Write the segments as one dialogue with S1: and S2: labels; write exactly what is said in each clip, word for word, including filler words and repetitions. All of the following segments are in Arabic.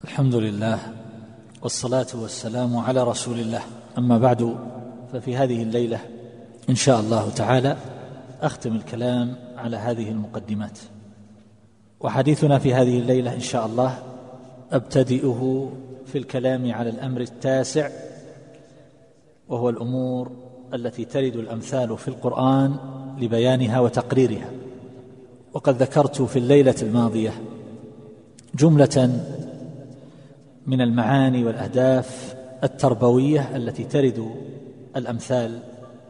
S1: الحمد لله والصلاة والسلام على رسول الله. أما بعد، ففي هذه الليلة إن شاء الله تعالى أختم الكلام على هذه المقدمات، وحديثنا في هذه الليلة إن شاء الله أبتدئه في الكلام على الأمر التاسع، وهو الأمور التي ترد الأمثال في القرآن لبيانها وتقريرها. وقد ذكرت في الليلة الماضية جملة من المعاني والأهداف التربوية التي ترد الأمثال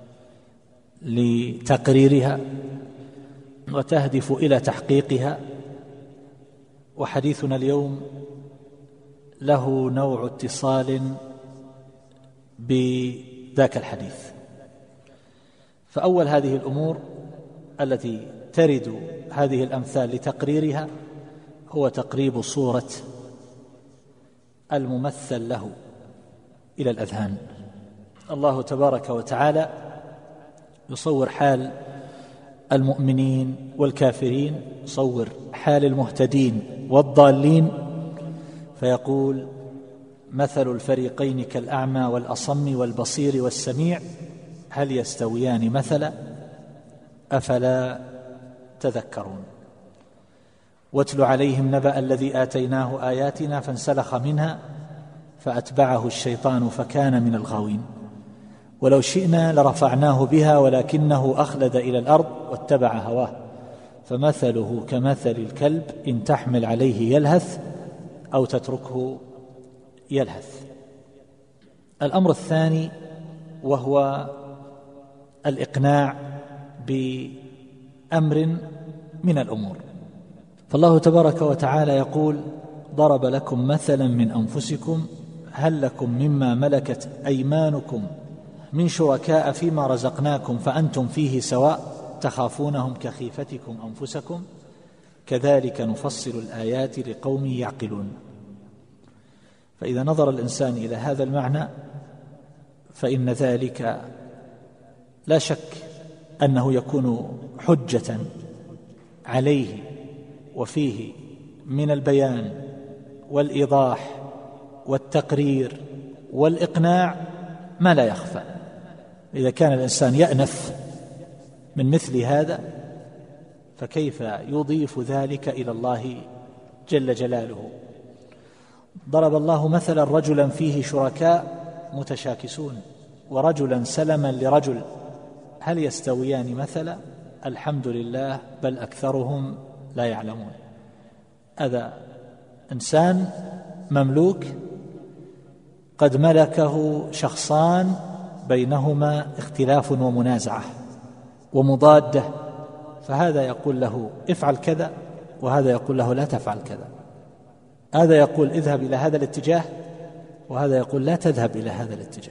S1: لتقريرها وتهدف إلى تحقيقها. وحديثنا اليوم له نوع اتصال بذاك الحديث. فأول هذه الأمور التي ترد هذه الأمثال لتقريرها هو تقريب صورة الممثل له إلى الأذهان. الله تبارك وتعالى يصور حال المؤمنين والكافرين، يصور حال المهتدين والضالين، فيقول: مثل الفريقين كالأعمى والأصم والبصير والسميع هل يستويان مثلا أفلا تذكرون. واتل عليهم نبأ الذي آتيناه آياتنا فانسلخ منها فأتبعه الشيطان فكان من الغاوين ولو شئنا لرفعناه بها ولكنه أخلد إلى الأرض واتبع هواه فمثله كمثل الكلب إن تحمل عليه يلهث أو تتركه يلهث. الأمر الثاني وهو الإقناع بأمر من الأمور. فالله تبارك وتعالى يقول: ضرب لكم مثلا من أنفسكم هل لكم مما ملكت أيمانكم من شركاء فيما رزقناكم فأنتم فيه سواء تخافونهم كخيفتكم أنفسكم كذلك نفصل الآيات لقوم يعقلون. فإذا نظر الإنسان إلى هذا المعنى فإن ذلك لا شك أنه يكون حجة عليه وفيه من البيان والإيضاح والتقرير والإقناع ما لا يخفى. إذا كان الإنسان يأنف من مثل هذا فكيف يضيف ذلك إلى الله جل جلاله؟ ضرب الله مثلا رجلا فيه شركاء متشاكسون ورجلا سلما لرجل هل يستويان مثلا الحمد لله بل أكثرهم لا يعلمون. هذا إنسان مملوك قد ملكه شخصان بينهما اختلاف ومنازعة ومضادة، فهذا يقول له افعل كذا وهذا يقول له لا تفعل كذا، هذا يقول اذهب إلى هذا الاتجاه وهذا يقول لا تذهب إلى هذا الاتجاه،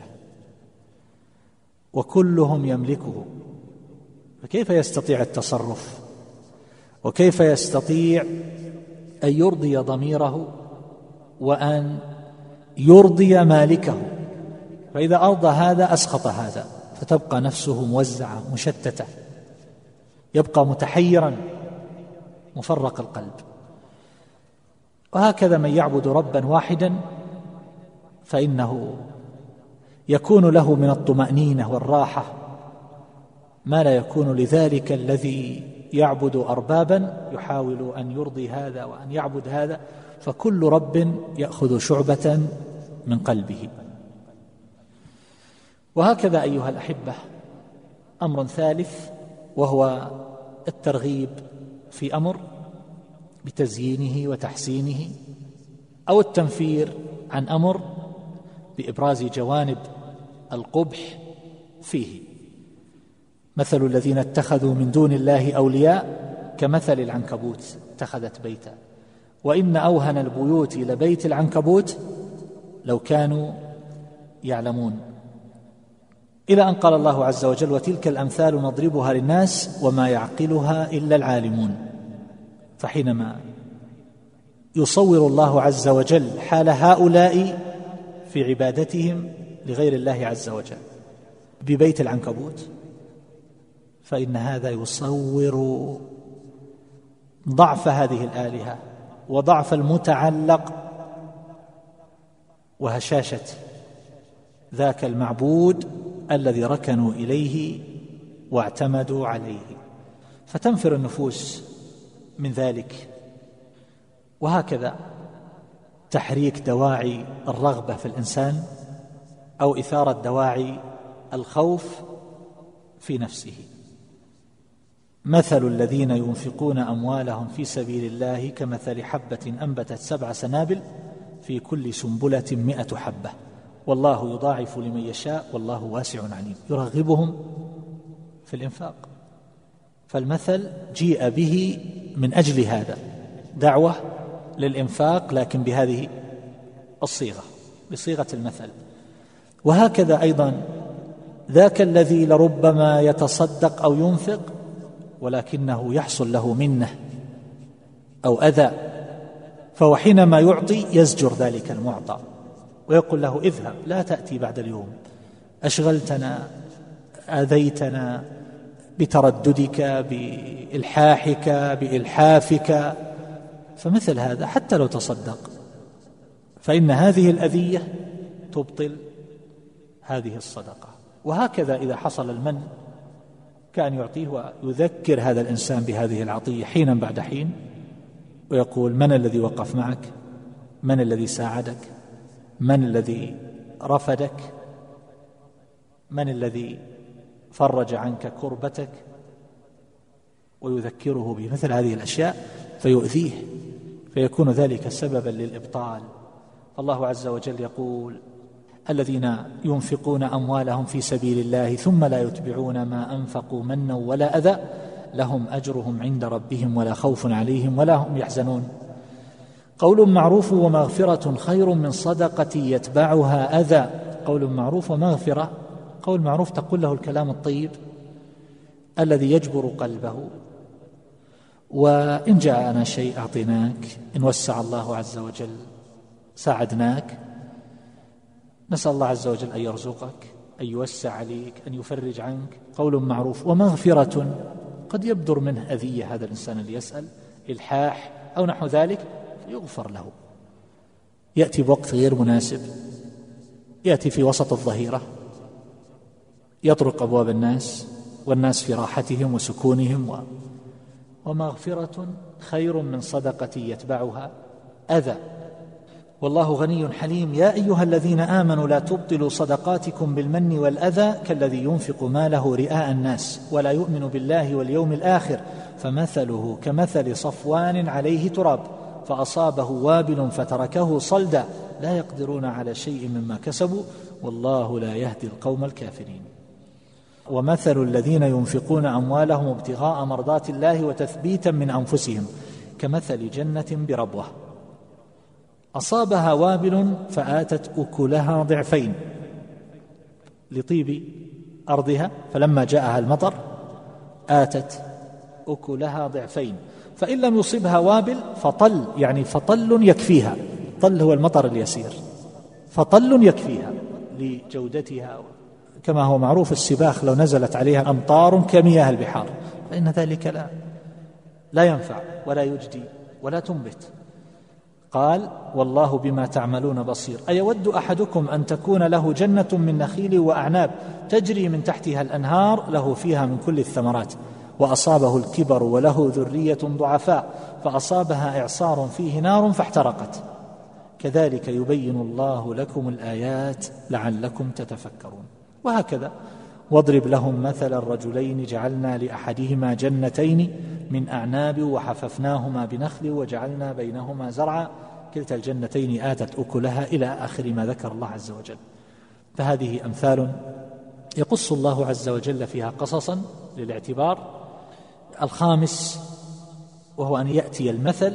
S1: وكلهم يملكه. فكيف يستطيع التصرف؟ وكيف يستطيع أن يرضي ضميره وأن يرضي مالكه؟ فإذا أرضى هذا أسخط هذا، فتبقى نفسه موزعة مشتتة، يبقى متحيرا مفرق القلب. وهكذا من يعبد ربا واحدا فإنه يكون له من الطمأنينة والراحة ما لا يكون لذلك الذي يعبد أربابا يحاول أن يرضي هذا وأن يعبد هذا، فكل رب يأخذ شعبة من قلبه. وهكذا أيها الأحبة أمر ثالث وهو الترغيب في أمر بتزيينه وتحسينه، أو التنفير عن أمر بإبراز جوانب القبح فيه. مثل الذين اتخذوا من دون الله أولياء كمثل العنكبوت اتخذت بيتا وإن أوهن البيوت لبيت العنكبوت لو كانوا يعلمون، إلى أن قال الله عز وجل: وتلك الأمثال نضربها للناس وما يعقلها إلا العالمون. فحينما يصور الله عز وجل حال هؤلاء في عبادتهم لغير الله عز وجل ببيت العنكبوت، فإن هذا يصور ضعف هذه الآلهة وضعف المتعلق وهشاشة ذاك المعبود الذي ركنوا إليه واعتمدوا عليه، فتنفر النفوس من ذلك. وهكذا تحريك دواعي الرغبة في الإنسان أو إثارة دواعي الخوف في نفسه. مثل الذين ينفقون أموالهم في سبيل الله كمثل حبة أنبتت سبع سنابل في كل سنبلة مئة حبة والله يضاعف لمن يشاء والله واسع عليم، يرغبهم في الإنفاق. فالمثل جيء به من أجل هذا، دعوة للإنفاق لكن بهذه الصيغة، بصيغة المثل. وهكذا أيضا ذاك الذي لربما يتصدق أو ينفق ولكنه يحصل له منة أو أذى، فهو حينما يعطي يزجر ذلك المعطى ويقول له اذهب لا تأتي بعد اليوم، أشغلتنا، آذيتنا بترددك، بإلحاحك، بإلحافك. فمثل هذا حتى لو تصدق فإن هذه الأذية تبطل هذه الصدقة. وهكذا إذا حصل المن كان يعطيه ويذكر هذا الإنسان بهذه العطية حينا بعد حين ويقول من الذي وقف معك، من الذي ساعدك، من الذي رفدك، من الذي فرج عنك كربتك، ويذكره بمثل هذه الأشياء فيؤذيه، فيكون ذلك سببا للإبطال. الله عز وجل يقول الذين ينفقون أموالهم في سبيل الله ثم لا يتبعون ما أنفقوا منا ولا أذى لهم أجرهم عند ربهم ولا خوف عليهم ولا هم يحزنون. قول معروف ومغفرة خير من صدقة يتبعها أذى. قول معروف ومغفرة، قول معروف تقول له الكلام الطيب الذي يجبر قلبه، وإن جاءنا شيء أعطيناك، إن وسع الله عز وجل ساعدناك. نسأل الله عز وجل أن يرزقك، أن يوسع عليك، أن يفرج عنك. قول معروف. ومغفرة قد يبدر منه أذية هذا الإنسان اللي يسأل، إلحاح أو نحو ذلك، يغفر له. يأتي بوقت غير مناسب، يأتي في وسط الظهيرة، يطرق أبواب الناس والناس في راحتهم وسكونهم. و... ومغفرة خير من صدقة يتبعها أذى والله غني حليم. يا أيها الذين آمنوا لا تبطلوا صدقاتكم بالمن والأذى كالذي ينفق ماله رئاء الناس ولا يؤمن بالله واليوم الآخر فمثله كمثل صفوان عليه تراب فأصابه وابل فتركه صلدا لا يقدرون على شيء مما كسبوا والله لا يهدي القوم الكافرين. ومثل الذين ينفقون أموالهم ابتغاء مرضات الله وتثبيتا من أنفسهم كمثل جنة بربوة أصابها وابل فآتت أكلها ضعفين لطيب أرضها فلما جاءها المطر آتت أكلها ضعفين فإن لم يصبها وابل فطل، يعني فطل يكفيها، طل هو المطر اليسير، فطل يكفيها لجودتها. كما هو معروف السباخ لو نزلت عليها أمطار كمياه البحار فإن ذلك لا, لا ينفع ولا يجدي ولا تنبت. قال والله بما تعملون بصير. أيود أحدكم أن تكون له جنة من نخيل وأعناب تجري من تحتها الأنهار له فيها من كل الثمرات وأصابه الكبر وله ذرية ضعفاء فأصابها إعصار فيه نار فاحترقت كذلك يبين الله لكم الآيات لعلكم تتفكرون. وهكذا واضرب لهم مثل الرجلين جعلنا لأحدهما جنتين من أعناب وحففناهما بنخل وجعلنا بينهما زرعا كلتا الجنتين آتت أكلها إلى آخر ما ذكر الله عز وجل. فهذه أمثال يقص الله عز وجل فيها قصصا للاعتبار. الخامس وهو أن يأتي المثل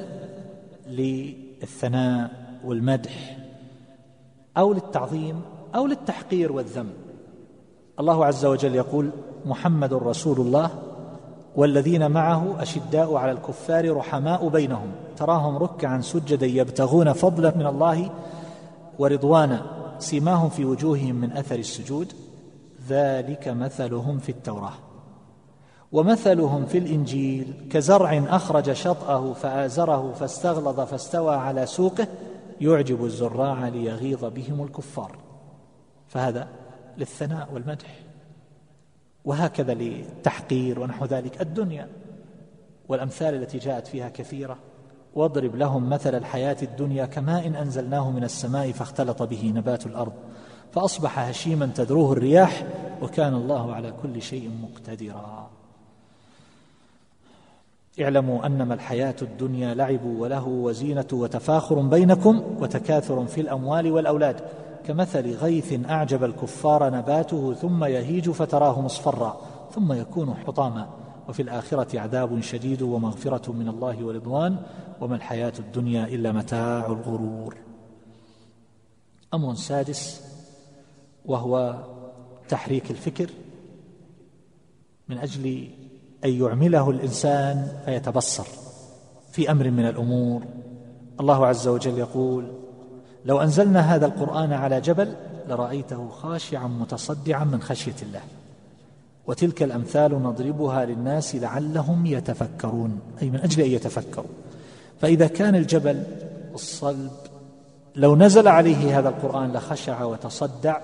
S1: للثناء والمدح أو للتعظيم أو للتحقير والذم. الله عز وجل يقول محمد رسول الله والذين معه أشداء على الكفار رحماء بينهم تراهم ركعا سجدا يبتغون فضلا من الله ورضوانا سيماهم في وجوههم من أثر السجود ذلك مثلهم في التوراة ومثلهم في الإنجيل كزرع أخرج شطأه فآزره فاستغلظ فاستوى على سوقه يعجب الزراع ليغيظ بهم الكفار، فهذا للثناء والمدح. وهكذا للتحقير ونحو ذلك. الدنيا والأمثال التي جاءت فيها كثيرة. واضرب لهم مثل الحياة الدنيا كماء أنزلناه من السماء فاختلط به نبات الأرض فأصبح هشيما تذروه الرياح وكان الله على كل شيء مقتدرا. اعلموا أنما الحياة الدنيا لعب وله وزينة وتفاخر بينكم وتكاثر في الأموال والأولاد كمثل غيث أعجب الكفار نباته ثم يهيج فتراه مصفرا ثم يكون حطاما وفي الآخرة عذاب شديد ومغفرة من الله ورضوان وما الحياة الدنيا إلا متاع الغرور. أمر سادس وهو تحريك الفكر من أجل أن يعمله الإنسان فيتبصر في أمر من الأمور. الله عز وجل يقول: لو أنزلنا هذا القرآن على جبل لرأيته خاشعا متصدعا من خشية الله وتلك الأمثال نضربها للناس لعلهم يتفكرون، أي من أجل أن يتفكروا. فإذا كان الجبل الصلب لو نزل عليه هذا القرآن لخشع وتصدع،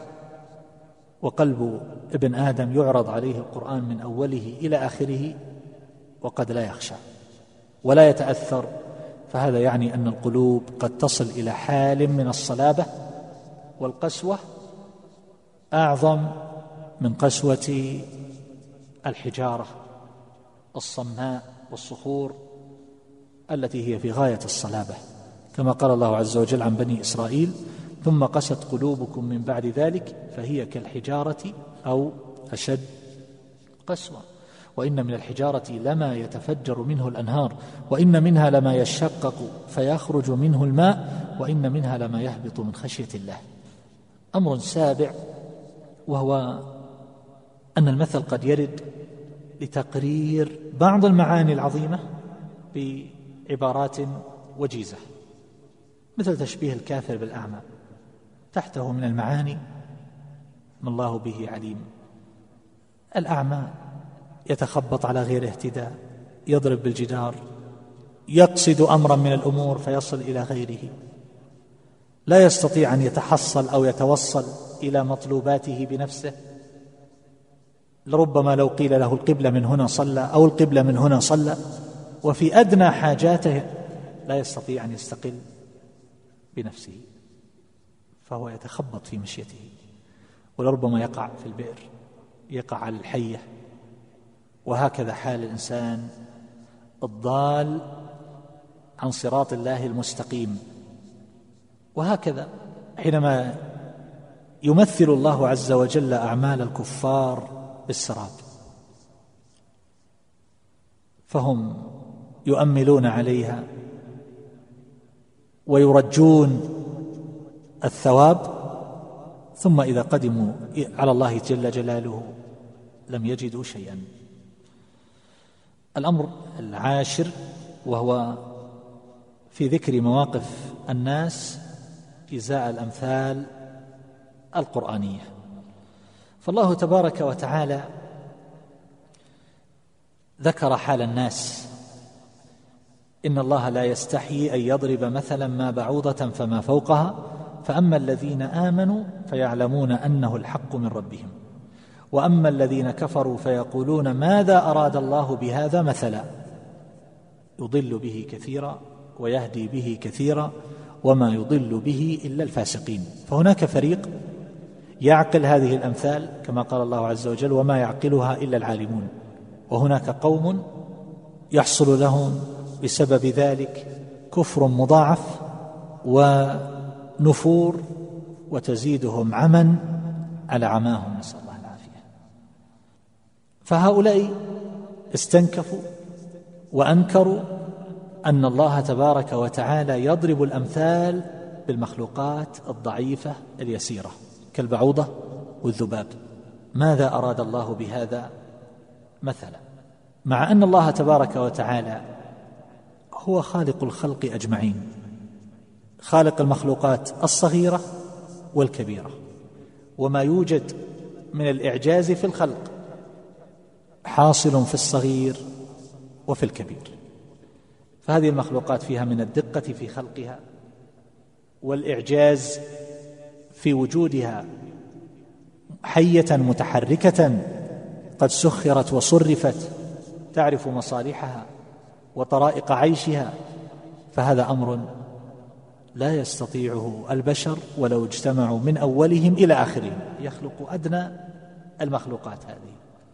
S1: وقلب ابن آدم يعرض عليه القرآن من أوله إلى آخره وقد لا يخشع ولا يتأثر، فهذا يعني أن القلوب قد تصل إلى حال من الصلابة والقسوة أعظم من قسوة الحجارة الصماء والصخور التي هي في غاية الصلابة، كما قال الله عز وجل عن بني إسرائيل: ثم قست قلوبكم من بعد ذلك فهي كالحجارة أو أشد قسوة وإن من الحجارة لما يتفجر منه الأنهار وإن منها لما يشقق فيخرج منه الماء وإن منها لما يهبط من خشية الله. أمر سابع وهو أن المثل قد يرد لتقرير بعض المعاني العظيمة بعبارات وجيزة، مثل تشبيه الكافر بالأعمى، تحته من المعاني ما الله به عليم. الأعمى يتخبط على غير اهتداء، يضرب بالجدار، يقصد أمرا من الأمور فيصل إلى غيره، لا يستطيع أن يتحصل أو يتوصل إلى مطلوباته بنفسه، لربما لو قيل له القبلة من هنا صلى أو القبلة من هنا صلى، وفي أدنى حاجاته لا يستطيع أن يستقل بنفسه، فهو يتخبط في مشيته، ولربما يقع في البئر، يقع على الحية. وهكذا حال الإنسان الضال عن صراط الله المستقيم. وهكذا حينما يمثل الله عز وجل أعمال الكفار بالسراب فهم يؤملون عليها ويرجون الثواب، ثم إذا قدموا على الله جل جلاله لم يجدوا شيئا. الأمر العاشر وهو في ذكر مواقف الناس إزاء الأمثال القرآنية. فالله تبارك وتعالى ذكر حال الناس: إن الله لا يستحيي أن يضرب مثلا ما بعوضة فما فوقها فأما الذين آمنوا فيعلمون أنه الحق من ربهم وأما الذين كفروا فيقولون ماذا أراد الله بهذا مثلا يضل به كثيرا ويهدي به كثيرا وما يضل به إلا الفاسقين. فهناك فريق يعقل هذه الأمثال كما قال الله عز وجل: وما يعقلها إلا العالمون. وهناك قوم يحصل لهم بسبب ذلك كفر مضاعف ونفور وتزيدهم عمى على عماهم، نسأل الله العافية. فهؤلاء استنكفوا وأنكروا أن الله تبارك وتعالى يضرب الأمثال بالمخلوقات الضعيفة اليسيرة كالبعوضة والذباب. ماذا أراد الله بهذا مثلا؟ مع أن الله تبارك وتعالى هو خالق الخلق أجمعين، خالق المخلوقات الصغيرة والكبيرة، وما يوجد من الإعجاز في الخلق حاصل في الصغير وفي الكبير. فهذه المخلوقات فيها من الدقة في خلقها والإعجاز في وجودها حية متحركة قد سخرت وصرفت تعرف مصالحها وطرائق عيشها، فهذا أمر لا يستطيعه البشر ولو اجتمعوا من أولهم إلى آخرهم يخلق أدنى المخلوقات هذه.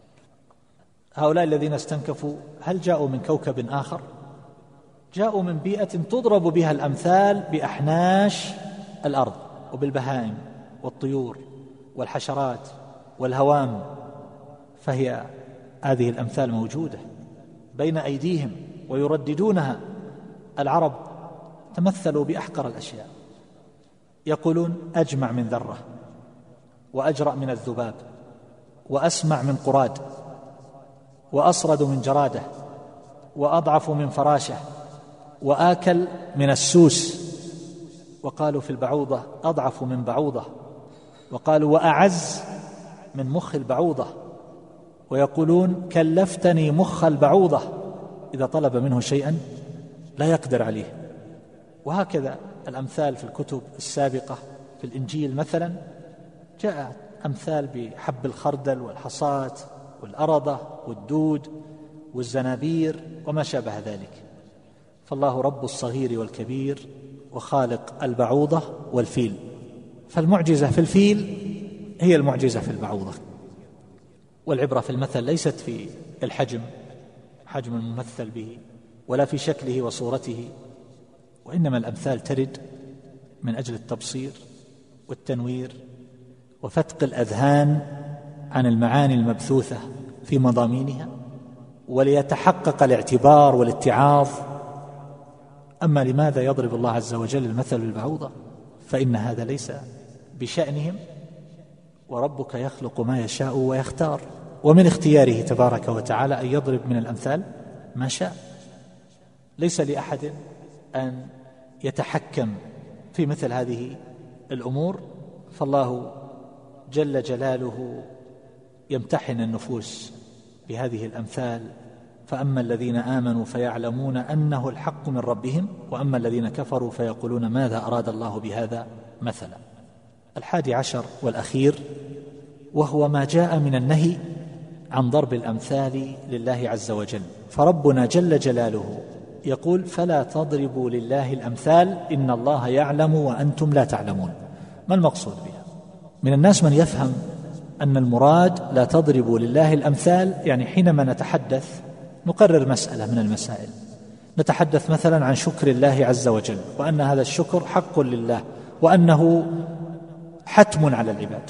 S1: هؤلاء الذين استنكفوا هل جاءوا من كوكب آخر؟ جاءوا من بيئة تضرب بها الأمثال بأحناش الأرض وبالبهائم والطيور والحشرات والهوام، فهي هذه الأمثال موجودة بين أيديهم ويرددونها. العرب تمثلوا بأحقر الأشياء، يقولون أجمع من ذرة، وأجرأ من الذباب، وأسمع من قراد، وأصرد من جرادة، وأضعف من فراشة، وآكل من السوس. وقالوا في البعوضة أضعف من بعوضة، وقالوا وأعز من مخ البعوضة، ويقولون كلفتني مخ البعوضة، إذا طلب منه شيئا لا يقدر عليه. وهكذا الأمثال في الكتب السابقة. في الإنجيل مثلا جاء أمثال بحب الخردل والحصاة والأرضة والدود والزنابير وما شابه ذلك. فالله رب الصغير والكبير وخالق البعوضة والفيل، فالمعجزة في الفيل هي المعجزة في البعوضة. والعبرة في المثل ليست في الحجم، حجم الممثل به، ولا في شكله وصورته، وإنما الأمثال ترد من أجل التبصير والتنوير وفتق الأذهان عن المعاني المبثوثة في مضامينها، وليتحقق الاعتبار والاتعاظ. أما لماذا يضرب الله عز وجل المثل بالبعوضة؟ فإن هذا ليس بشأنهم، وربك يخلق ما يشاء ويختار، ومن اختياره تبارك وتعالى أن يضرب من الأمثال ما شاء. ليس لأحد أن يتحكم في مثل هذه الأمور، فالله جل جلاله يمتحن النفوس بهذه الأمثال. فأما الذين آمنوا فيعلمون أنه الحق من ربهم، وأما الذين كفروا فيقولون ماذا أراد الله بهذا مثلا. الحادي عشر والأخير، وهو ما جاء من النهي عن ضرب الأمثال لله عز وجل. فربنا جل جلاله يقول فلا تضربوا لله الأمثال إن الله يعلم وأنتم لا تعلمون. ما المقصود بها؟ من الناس من يفهم أن المراد لا تضربوا لله الأمثال يعني حينما نتحدث نقرر مسألة من المسائل، نتحدث مثلا عن شكر الله عز وجل، وأن هذا الشكر حق لله، وأنه حتم على العباد،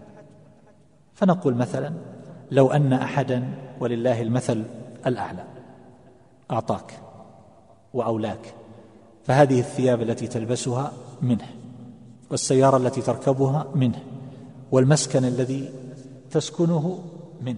S1: فنقول مثلا لو أن أحدا ولله المثل الأعلى أعطاك وأولاك، فهذه الثياب التي تلبسها منه، والسيارة التي تركبها منه، والمسكن الذي تسكنه منه،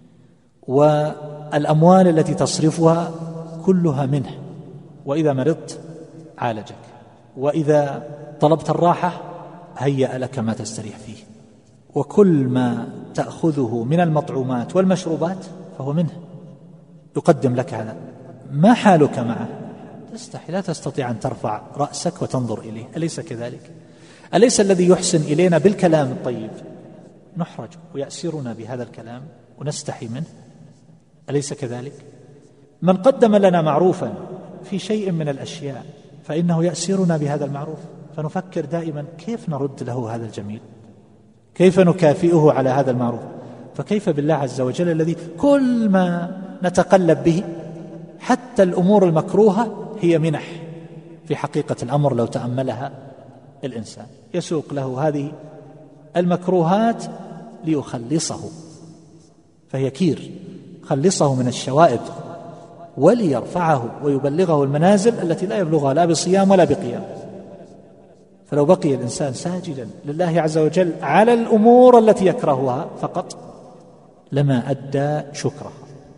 S1: والأموال التي تصرفها كلها منه، وإذا مرضت عالجك، وإذا طلبت الراحة هيأ لك ما تستريح فيه، وكل ما تأخذه من المطعومات والمشروبات فهو منه، يقدم لك هذا. ما حالك معه؟ تستحي، لا تستطيع أن ترفع رأسك وتنظر إليه، أليس كذلك؟ أليس الذي يحسن إلينا بالكلام الطيب نحرج ويأسرنا بهذا الكلام ونستحي منه؟ أليس كذلك؟ من قدم لنا معروفا في شيء من الأشياء فإنه يأسرنا بهذا المعروف، فنفكر دائما كيف نرد له هذا الجميل، كيف نكافئه على هذا المعروف. فكيف بالله عز وجل الذي كل ما نتقلب به حتى الأمور المكروهة هي منح في حقيقة الأمر لو تأملها الإنسان، يسوق له هذه المكروهات ليخلصه، فهي كير، خلصه من الشوائب وليرفعه ويبلغه المنازل التي لا يبلغها لا بصيام ولا بقيام. فلو بقي الإنسان ساجدا لله عز وجل على الأمور التي يكرهها فقط لما أدى شكره.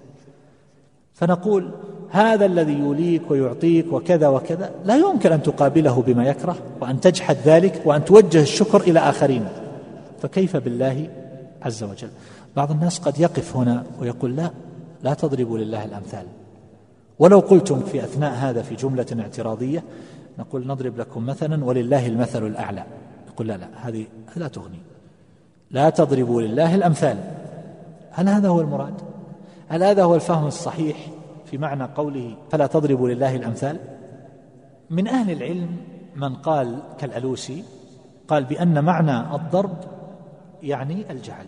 S1: فنقول هذا الذي يوليك ويعطيك وكذا وكذا لا يمكن أن تقابله بما يكره وأن تجحد ذلك وأن توجه الشكر إلى آخرين، فكيف بالله عز وجل؟ بعض الناس قد يقف هنا ويقول لا لا تضربوا لله الأمثال. ولو قلتم في أثناء هذا في جملة اعتراضية نقول نضرب لكم مثلا ولله المثل الأعلى، يقول لا لا هذه لا تغني، لا تضربوا لله الأمثال. هل هذا هو المراد؟ هل هذا هو الفهم الصحيح في معنى قوله فلا تضربوا لله الأمثال؟ من أهل العلم من قال كالألوسي، قال بأن معنى الضرب يعني الجعل،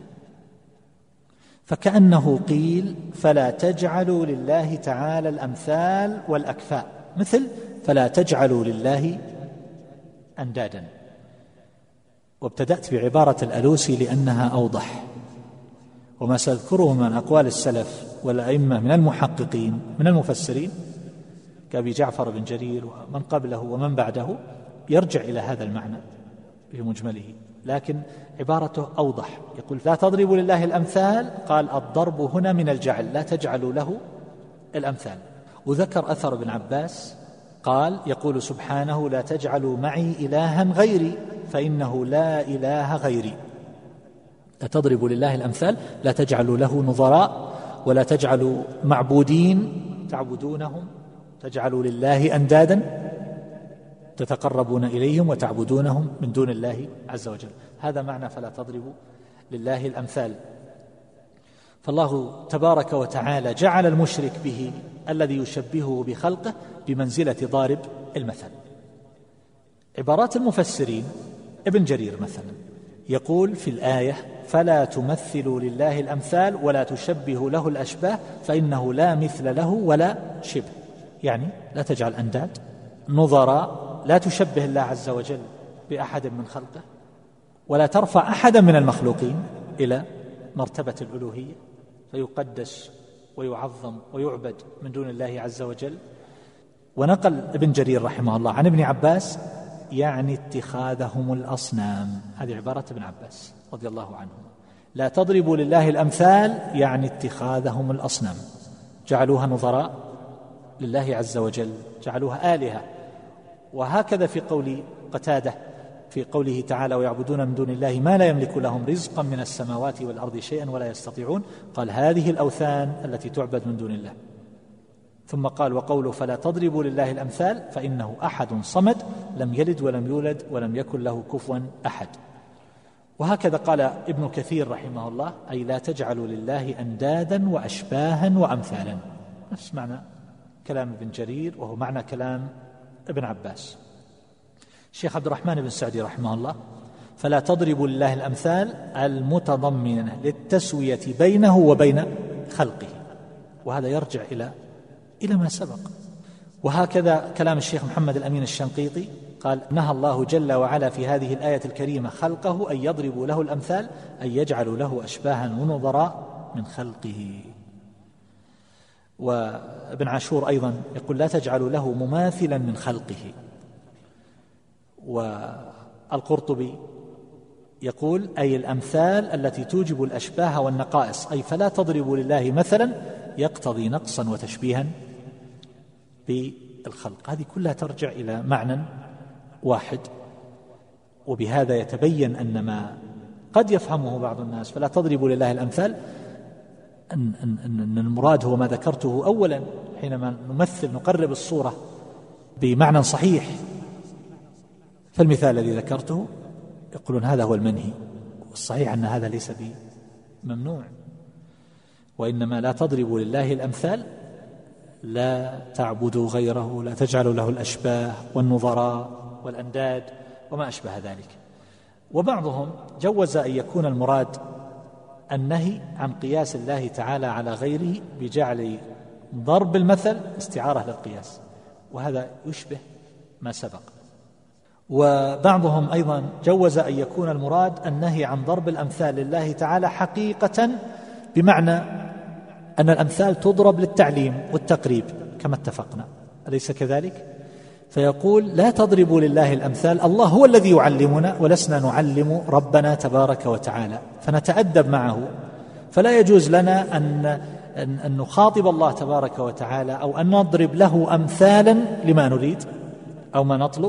S1: فكأنه قيل فلا تجعلوا لله تعالى الأمثال والأكفاء، مثل فلا تجعلوا لله أندادا. وابتدأت بعبارة الألوسي لأنها أوضح، وما سأذكره من أقوال السلف والأئمة من المحققين من المفسرين كأبي جعفر بن جرير ومن قبله ومن بعده يرجع إلى هذا المعنى في مجمله، لكن عبارته أوضح. يقول لا تضربوا لله الأمثال، قال الضرب هنا من الجعل، لا تجعلوا له الأمثال. وذكر أثر ابن عباس قال يقول سبحانه لا تجعلوا معي إلها غيري فإنه لا إله غيري. لا تضربوا لله الأمثال، لا تجعلوا له نظراء، ولا تجعلوا معبودين تعبدونهم، تجعلوا لله أندادا تتقربون إليهم وتعبدونهم من دون الله عز وجل. هذا معنى فلا تضربوا لله الأمثال. فالله تبارك وتعالى جعل المشرك به الذي يشبهه بخلقه بمنزلة ضارب المثل. عبارات المفسرين، ابن جرير مثلا يقول في الآية فلا تمثلوا لله الأمثال ولا تشبه له الأشباه فإنه لا مثل له ولا شبه، يعني لا تجعل أنداد نظراء، لا تشبه الله عز وجل بأحد من خلقه، ولا ترفع أحدا من المخلوقين إلى مرتبة الألوهية فيقدس ويعظم ويعبد من دون الله عز وجل. ونقل ابن جرير رحمه الله عن ابن عباس يعني اتخاذهم الأصنام، هذه عبارة ابن عباس رضي الله عنه، لا تضربوا لله الأمثال يعني اتخاذهم الأصنام، جعلوها نظراء لله عز وجل، جعلوها آلهة. وهكذا في قول قتادة في قوله تعالى ويعبدون من دون الله ما لا يملك لهم رزقا من السماوات والأرض شيئا ولا يستطيعون، قال هذه الأوثان التي تعبد من دون الله. ثم قال وقوله فلا تضربوا لله الأمثال فإنه أحد صمد لم يلد ولم يولد ولم يكن له كفوا أحد. وهكذا قال ابن كثير رحمه الله أي لا تجعلوا لله أندادا وأشباها وأمثالا، نفس معنى كلام ابن جرير وهو معنى كلام ابن عباس. الشيخ عبد الرحمن بن سعدي رحمه الله فلا تضربوا لله الأمثال المتضمنة للتسوية بينه وبين خلقه، وهذا يرجع إلى إلى ما سبق. وهكذا كلام الشيخ محمد الأمين الشنقيطي قال نهى الله جل وعلا في هذه الآية الكريمة خلقه أن يضربوا له الأمثال، أن يجعلوا له أشباها ونظراء من خلقه. وابن عاشور أيضا يقول لا تجعلوا له مماثلا من خلقه. والقرطبي يقول أي الأمثال التي توجب الأشباه والنقائص، أي فلا تضربوا لله مثلا يقتضي نقصا وتشبيها بالخلق. هذه كلها ترجع إلى معنى واحد. وبهذا يتبين أن ما قد يفهمه بعض الناس فلا تضربوا لله الأمثال أن, أن, أن المراد هو ما ذكرته أولا حينما نمثل نقرب الصورة بمعنى صحيح، فالمثال الذي ذكرته يقولون هذا هو المنهي، والصحيح أن هذا ليس بممنوع، وإنما لا تضربوا لله الأمثال لا تعبدوا غيره، لا تجعلوا له الأشباه والنظراء والأنداد وما أشبه ذلك. وبعضهم جوز أن يكون المراد النهي عن قياس الله تعالى على غيره بجعل ضرب المثل استعارة للقياس، وهذا يشبه ما سبق. وبعضهم أيضا جوز أن يكون المراد النهي عن ضرب الأمثال لله تعالى حقيقة، بمعنى أن الأمثال تضرب للتعليم والتقريب كما اتفقنا، أليس كذلك؟ فيقول لا تضربوا لله الأمثال، الله هو الذي يعلمنا ولسنا نعلم ربنا تبارك وتعالى، فنتأدب معه، فلا يجوز لنا أن, أن نخاطب الله تبارك وتعالى أو أن نضرب له أمثالا لما نريد أو ما نطلب.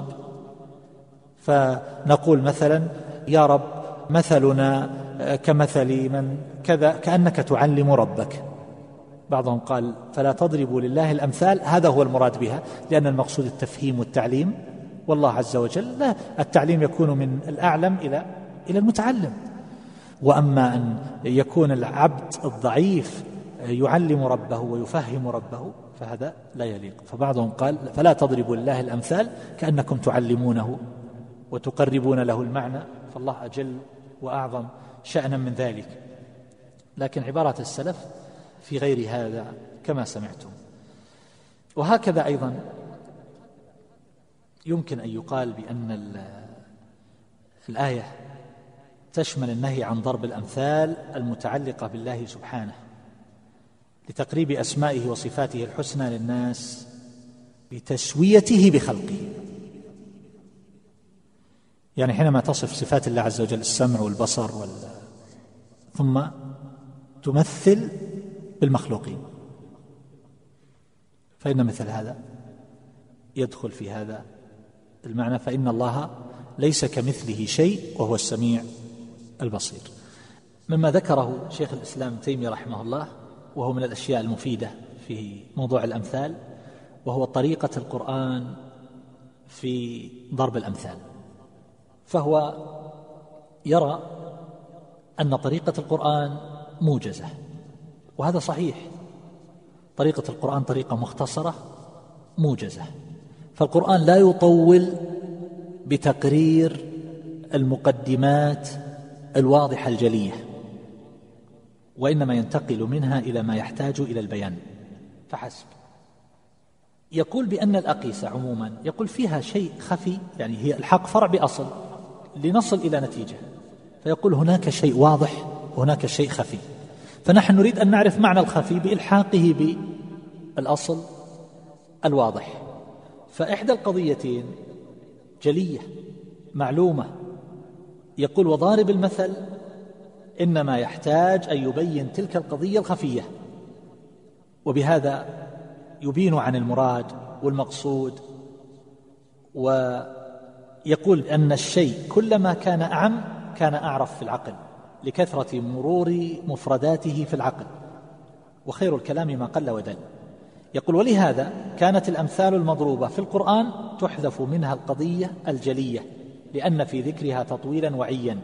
S1: فنقول مثلا يا رب مثلنا كمثل من كذا، كأنك تعلم ربك. بعضهم قال فلا تضربوا لله الأمثال، هذا هو المراد بها، لأن المقصود التفهيم والتعليم والله عز وجل لا، التعليم يكون من الأعلم إلى إلى المتعلم. وأما أن يكون العبد الضعيف يعلم ربه ويفهم ربه فهذا لا يليق. فبعضهم قال فلا تضربوا الله الأمثال كأنكم تعلمونه وتقربون له المعنى، فالله أجل وأعظم شأنا من ذلك. لكن عبارة السلف في غير هذا كما سمعتم. وهكذا أيضا يمكن أن يقال بأن الآية تشمل النهي عن ضرب الأمثال المتعلقة بالله سبحانه لتقريب أسمائه وصفاته الحسنى للناس بتسويته بخلقه. يعني حينما تصف صفات الله عز وجل السمع والبصر وال... ثم تمثل بالمخلوقين، فإن مثل هذا يدخل في هذا المعنى، فإن الله ليس كمثله شيء وهو السميع البصير. مما ذكره شيخ الإسلام ابن تيمية رحمه الله وهو من الأشياء المفيدة في موضوع الأمثال، وهو طريقة القرآن في ضرب الأمثال. فهو يرى أن طريقة القرآن موجزة، وهذا صحيح. طريقة القرآن طريقة مختصرة موجزة، فالقرآن لا يطول بتقرير المقدمات الواضحة الجلية، وإنما ينتقل منها إلى ما يحتاج إلى البيان فحسب. يقول بأن الأقيسة عموما يقول فيها شيء خفي، يعني هي الحق فرع بأصل لنصل إلى نتيجة، فيقول هناك شيء واضح وهناك شيء خفي، فنحن نريد أن نعرف معنى الخفي بإلحاقه بالأصل الواضح. فإحدى القضيتين جلية معلومة، يقول وضارب المثل إنما يحتاج أن يبين تلك القضية الخفية، وبهذا يبين عن المراد والمقصود. ويقول أن الشيء كلما كان أعم كان أعرف في العقل لكثرة مرور مفرداته في العقل، وخير الكلام ما قل ودل. يقول ولهذا كانت الأمثال المضروبة في القرآن تحذف منها القضية الجلية لأن في ذكرها تطويلا وعيا،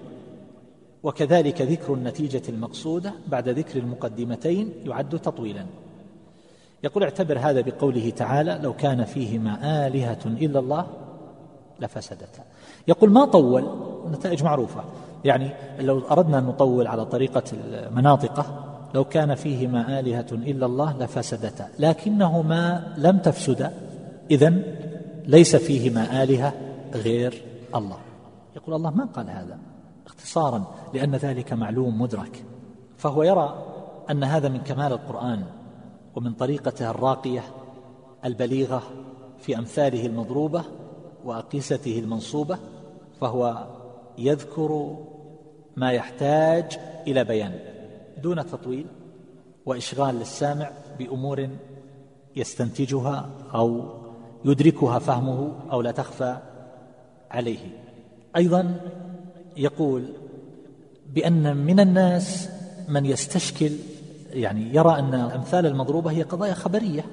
S1: وكذلك ذكر النتيجة المقصودة بعد ذكر المقدمتين يعد تطويلا. يقول اعتبر هذا بقوله تعالى لو كان فيهما آلهة إلا الله لفسدتا. يقول ما طول، نتائج معروفة، يعني لو أردنا أن نطول على طريقة المناطقة لو كان فيهما آلهة إلا الله لفسدتا، لكنهما لم تفسدا، إذن ليس فيهما آلهة غير الله. يقول الله ما قال هذا اختصارا لأن ذلك معلوم مدرك. فهو يرى أن هذا من كمال القرآن ومن طريقته الراقية البليغة في أمثاله المضروبة وأقيسته المنصوبة، فهو يذكر ما يحتاج إلى بيان دون تطويل وإشغال للسامع بأمور يستنتجها أو يدركها فهمه أو لا تخفى عليه. أيضا يقول بأن من الناس من يستشكل، يعني يرى أن الأمثال المضروبة هي قضايا خبرية،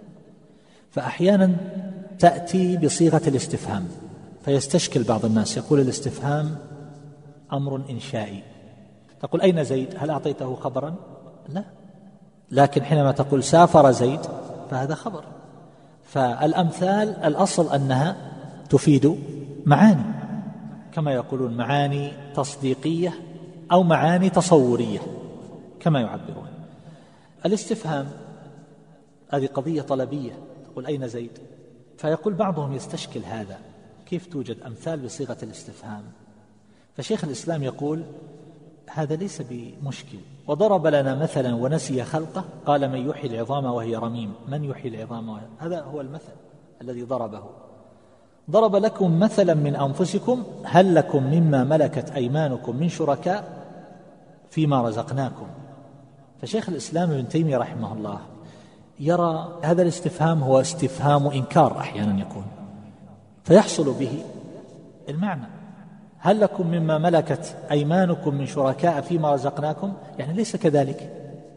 S1: فأحيانا تأتي بصيغة الاستفهام فيستشكل بعض الناس، يقول الاستفهام أمر إنشائي. تقول أين زيد؟ هل أعطيته خبرا؟ لا. لكن حينما تقول سافر زيد فهذا خبر. فالأمثال الأصل أنها تفيد معاني، كما يقولون معاني تصديقية أو معاني تصورية كما يعبرون. الاستفهام هذه قضية طلبية، تقول أين زيد؟ فيقول بعضهم يستشكل هذا، كيف توجد أمثال بصيغة الاستفهام؟ فشيخ الإسلام يقول هذا ليس بمشكل، وضرب لنا مثلا ونسي خلقه قال من يحيي العظام وهي رميم. من يحيي العظام وهي؟ هذا هو المثل الذي ضربه. ضرب لكم مثلا من أنفسكم هل لكم مما ملكت أيمانكم من شركاء فيما رزقناكم. فشيخ الإسلام ابن تيمية رحمه الله يرى هذا الاستفهام هو استفهام إنكار أحيانا يكون، فيحصل به المعنى هل لكم مما ملكت أيمانكم من شركاء فيما رزقناكم، يعني ليس كذلك،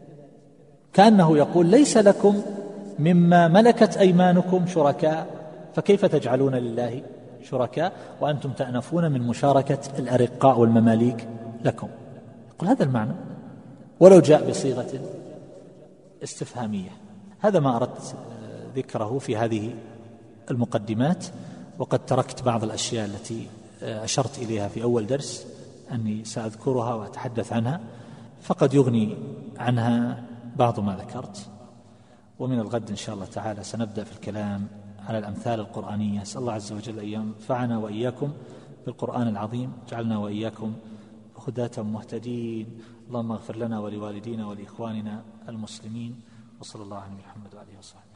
S1: كأنه يقول ليس لكم مما ملكت أيمانكم شركاء، فكيف تجعلون لله شركاء وأنتم تأنفون من مشاركة الأرقاء والمماليك لكم. يقول هذا المعنى ولو جاء بصيغة استفهامية. هذا ما أردت ذكره في هذه المقدمات، وقد تركت بعض الأشياء التي أشرت إليها في أول درس أني سأذكرها وأتحدث عنها، فقد يغني عنها بعض ما ذكرت. ومن الغد إن شاء الله تعالى سنبدأ في الكلام على الأمثال القرآنية. أسأل الله عز وجل أن ينفعنا وإياكم بالقرآن العظيم، جعلنا وإياكم هداة مهتدين. اللهم اغفر لنا ولوالدينا ولإخواننا المسلمين، وصلى الله على محمد وآله وصحبه.